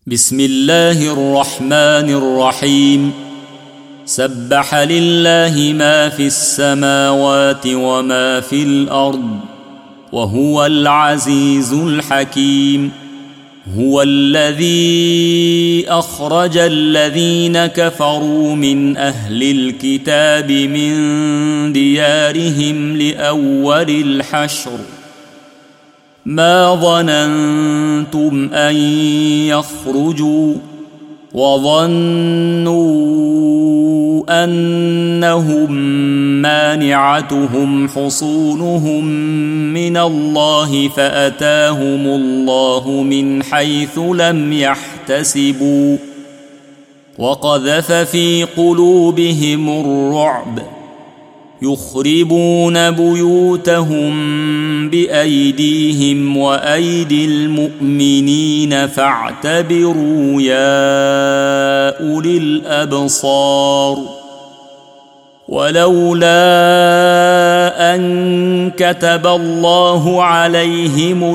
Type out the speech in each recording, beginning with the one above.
بسم الله الرحمن الرحيم. سبح لله ما في السماوات وما في الأرض وهو العزيز الحكيم. هو الذي أخرج الذين كفروا من أهل الكتاب من ديارهم لأول الحشر ما ظننتم أن يخرجوا وظنوا أنهم مانعتهم حصونهم من الله فأتاهم الله من حيث لم يحتسبوا وقذف في قلوبهم الرعب يخربون بيوتهم بأيديهم وأيدي المؤمنين فاعتبروا يا أولي الأبصار. ولولا أن كتب الله عليهم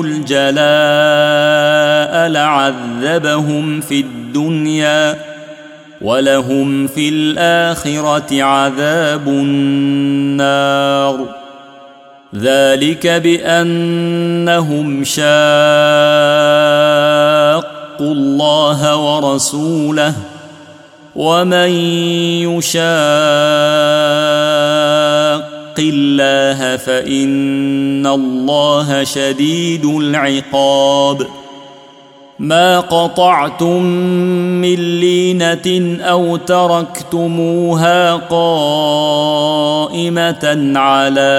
الجلاء لعذبهم في الدنيا ولهم في الآخرة عذاب النار. ذلك بأنهم شاقوا الله ورسوله ومن يشاق الله فإن الله شديد العقاب. ما قطعتم من لينة أو تركتموها قائمة على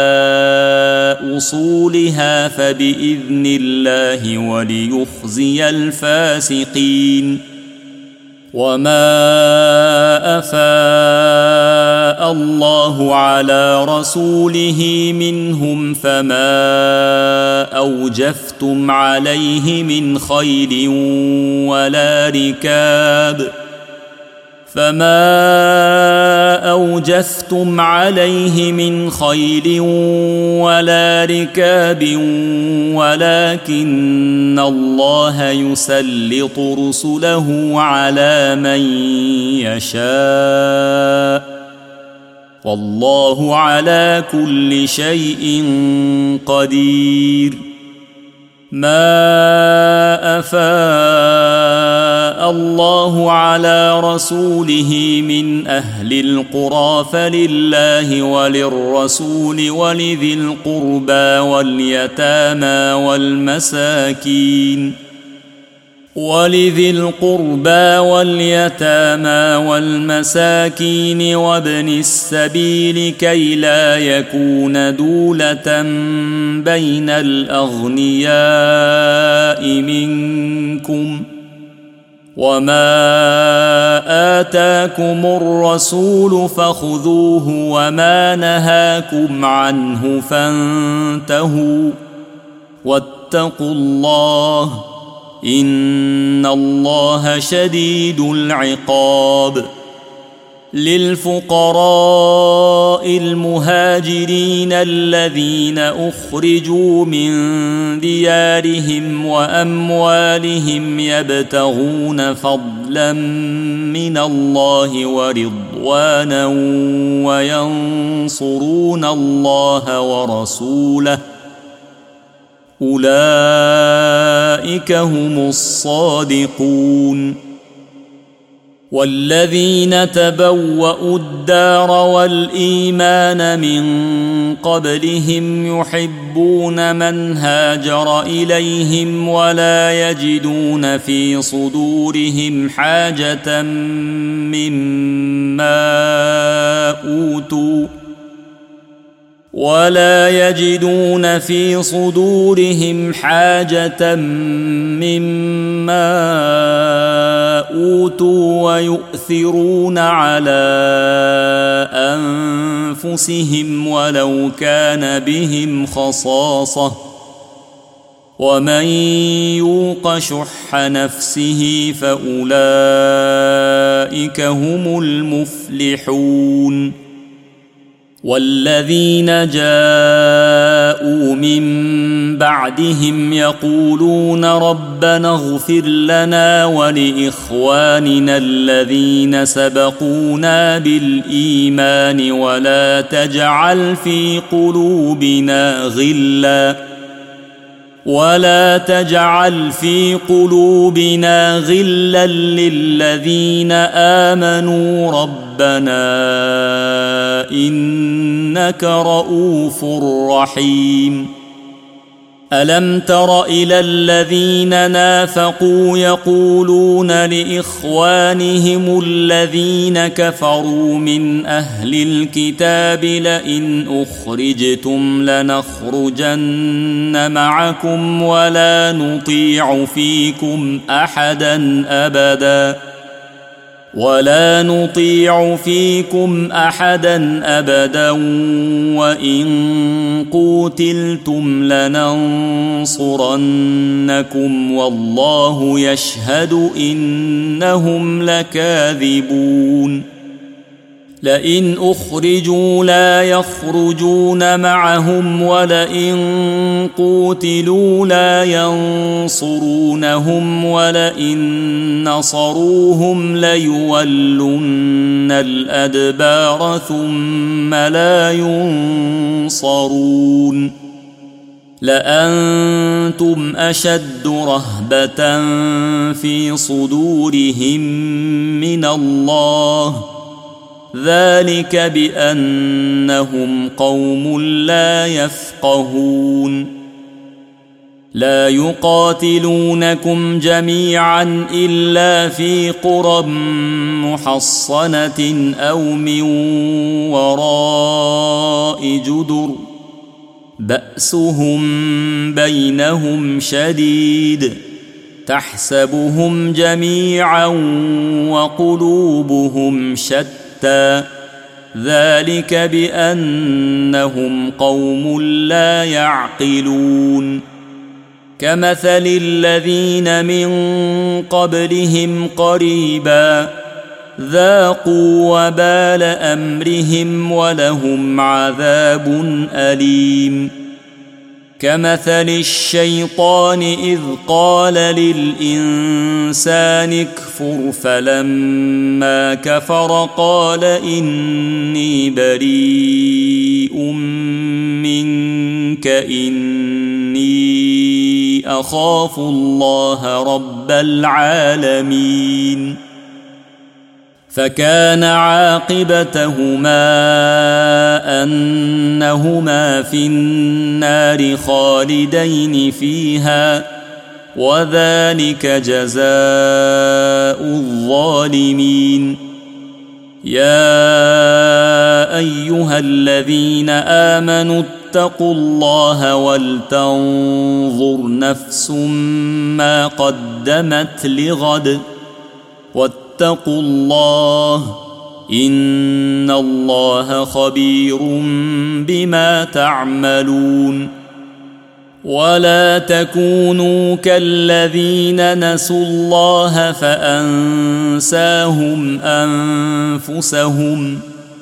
أصولها فبإذن الله وليخزي الفاسقين. وما أفاء الله على رسوله منهم فما أوجفتم عليه من خيل ولا ركاب ولكن الله يسلط رسله على من يشاء والله على كل شيء قدير. ما أفاء الله على رسوله من أهل القرى فلله وللرسول ولذي القربى واليتامى والمساكين وابن السبيل كي لا يكون دولة بين الأغنياء منكم. وما آتاكم الرسول فخذوه وما نهاكم عنه فانتهوا واتقوا الله إن الله شديد العقاب. للفقراء المهاجرين الذين أخرجوا من ديارهم وأموالهم يبتغون فضلا من الله ورضوانا وينصرون الله ورسوله أولئك هم الصادقون. والذين تبوأوا الدار والإيمان من قبلهم يحبون من هاجر إليهم ولا يجدون في صدورهم حاجة مما أوتوا ويؤثرون على أنفسهم ولو كان بهم خصاصة ومن يوق شح نفسه فأولئك هم المفلحون. والذين جاءوا من بعدهم يقولون ربنا اغفر لنا ولإخواننا الذين سبقونا بالإيمان ولا تجعل في قلوبنا غلا للذين آمنوا ربنا إنك رؤوف رحيم ألم تر إلى الذين نافقوا يقولون لإخوانهم الذين كفروا من أهل الكتاب لئن أخرجتم لنخرجن معكم ولا نطيع فيكم أحدا أبدا وإن قوتلتم لننصرنكم والله يشهد إنهم لكاذبون لئن أخرجوا لا يخرجون معهم ولئن قوتلوا لا ينصرونهم ولئن نصروهم ليولن الأدبار ثم لا ينصرون لأنتم أشد رهبة في صدورهم من الله ذلك بأنهم قوم لا يفقهون لا يقاتلونكم جميعا إلا في قرى محصنة أو من وراء جدر بأسهم بينهم شديد تحسبهم جميعا وقلوبهم شتى ذلك بأنهم قوم لا يعقلون كمثل الذين من قبلهم قريبا ذاقوا وبال أمرهم ولهم عذاب أليم كمثل الشيطان إذ قال للإنسان اكفر فلما كفر قال إني بريء منك إني أخاف الله رب العالمين فكان عاقبتهما أنهما في النار خالدين فيها وذلك جزاء الظالمين يا أيها الذين آمنوا اتقوا الله ولتنظر نفس ما قدمت لغد واتقوا الله إن الله خبير بما تعملون ولا تكونوا كالذين نسوا الله فأنساهم أنفسهم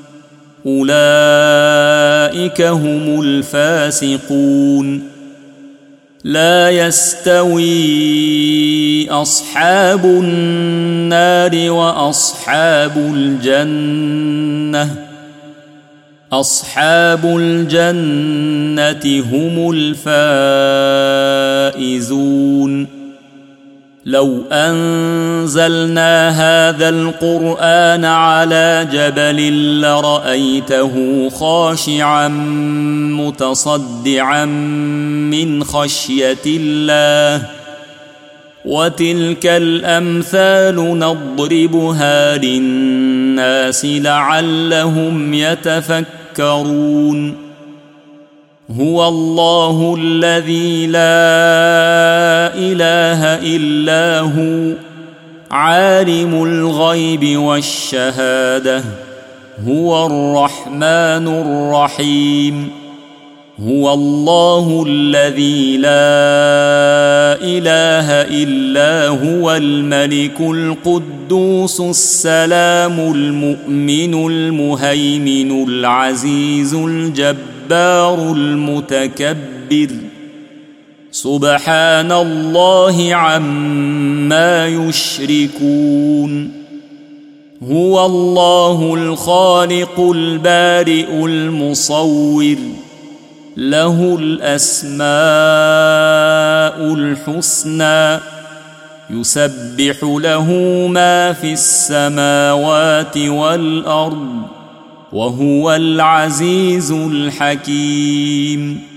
أولئك هم الفاسقون لا يستوي أصحاب النار وأصحاب الجنة أصحاب الجنة هم الفائزون لو أنزلنا هذا القرآن على جبل لرأيته خاشعا متصدعا من خشية الله وتلك الأمثال نضربها للناس لعلهم يتفكرون هو الله الذي لا إله إلا هو عالم الغيب والشهادة هو الرحمن الرحيم هو الله الذي لا إله إلا هو الملك القدوس السلام المؤمن المهيمن العزيز الجبار المتكبر سبحان الله عما يشركون هو الله الخالق البارئ المصور له الأسماء الحسنى يسبح له ما في السماوات والأرض وهو العزيز الحكيم